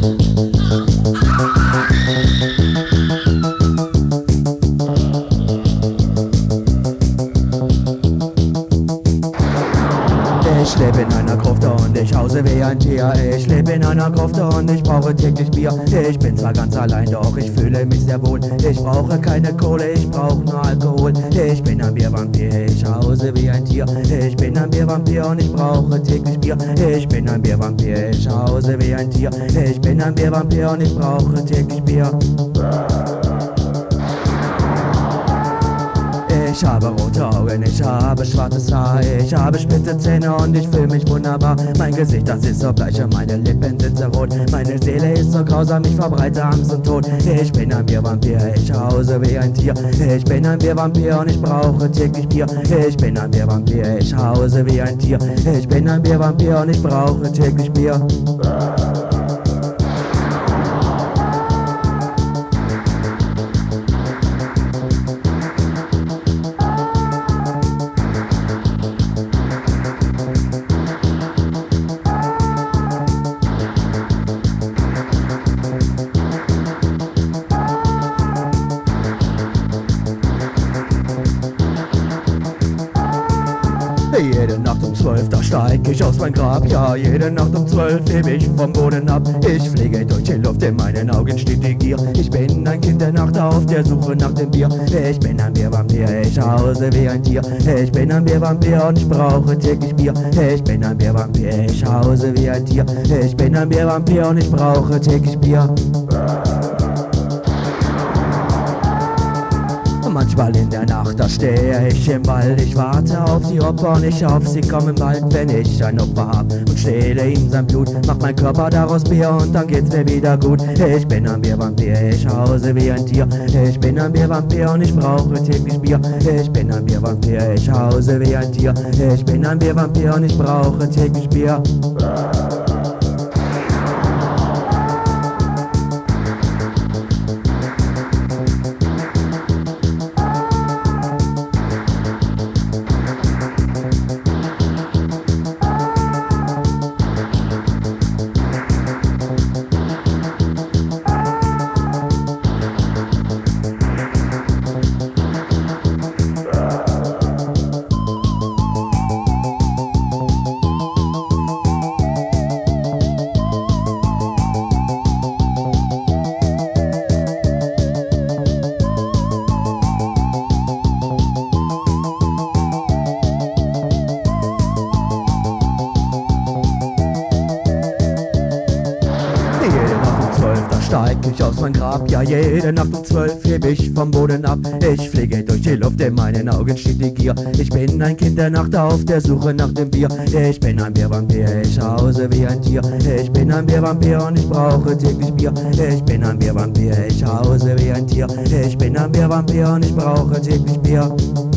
Ich lebe in einer Gruft und ich hause wie ein Tier. Ich lebe in einer Gruft und ich brauche täglich Bier. Ich bin zwar ganz allein, doch ich fühle mich sehr wohl. Ich brauche keine Kohle, ich brauche nur Alkohol. Ich bin ein Biervampir, ich hause wie ein Tier. Ich bin ein Biervampir und ich brauche täglich Bier. Ich bin ein Biervampir, ich hause wie ein Tier. Ich bin ein Biervampir und ich brauche täglich Bier. Ich habe rote Augen, ich habe schwarzes Haar, ich habe spitze Zähne und ich fühle mich wunderbar. Mein Gesicht, das ist so bleich und meine Lippen sind so rot. Meine Seele ist so grausam, ich verbreite Angst und Tod. Ich bin ein Biervampir, ich hause wie ein Tier. Ich bin ein Biervampir und ich brauche täglich Bier. Ich bin ein Biervampir, ich hause wie ein Tier. Ich bin ein Biervampir und ich brauche täglich Bier. Jede Nacht um 12, da steig ich aus mein Grab. Ja, jede Nacht um 12 heb ich vom Boden ab. Ich fliege durch die Luft, in meinen Augen steht die Gier. Ich bin ein Kind der Nacht auf der Suche nach dem Bier. Ich bin ein Biervampir, ich hause wie ein Tier. Ich bin ein Biervampir und ich brauche täglich Bier. Ich bin ein Biervampir, ich hause wie ein Tier. Ich bin ein Biervampir und ich brauche täglich Bier. Manchmal in der Nacht, da stehe ich im Wald. Ich warte auf die Opfer und ich hoffe, sie kommen bald. Wenn ich ein Opfer hab und stehle ihm sein Blut, macht mein Körper daraus Bier und dann geht's mir wieder gut. Ich bin ein Biervampir, ich hause wie ein Tier. Ich bin ein Biervampir und ich brauche täglich Bier. Ich bin ein Biervampir, ich hause wie ein Tier. Ich bin ein Biervampir und ich brauche täglich Bier. Jede Nacht um 12, da steig ich aus mein Grab. Ja, jede Nacht um 12 heb ich vom Boden ab. Ich fliege durch die Luft, in meinen Augen steht die Gier. Ich bin ein Kind der Nacht auf der Suche nach dem Bier. Ich bin ein Biervampir, ich hause wie ein Tier. Ich bin ein Biervampir und ich brauche täglich Bier. Ich bin ein Biervampir, ich hause wie ein Tier. Ich bin ein Biervampir und ich brauche täglich Bier.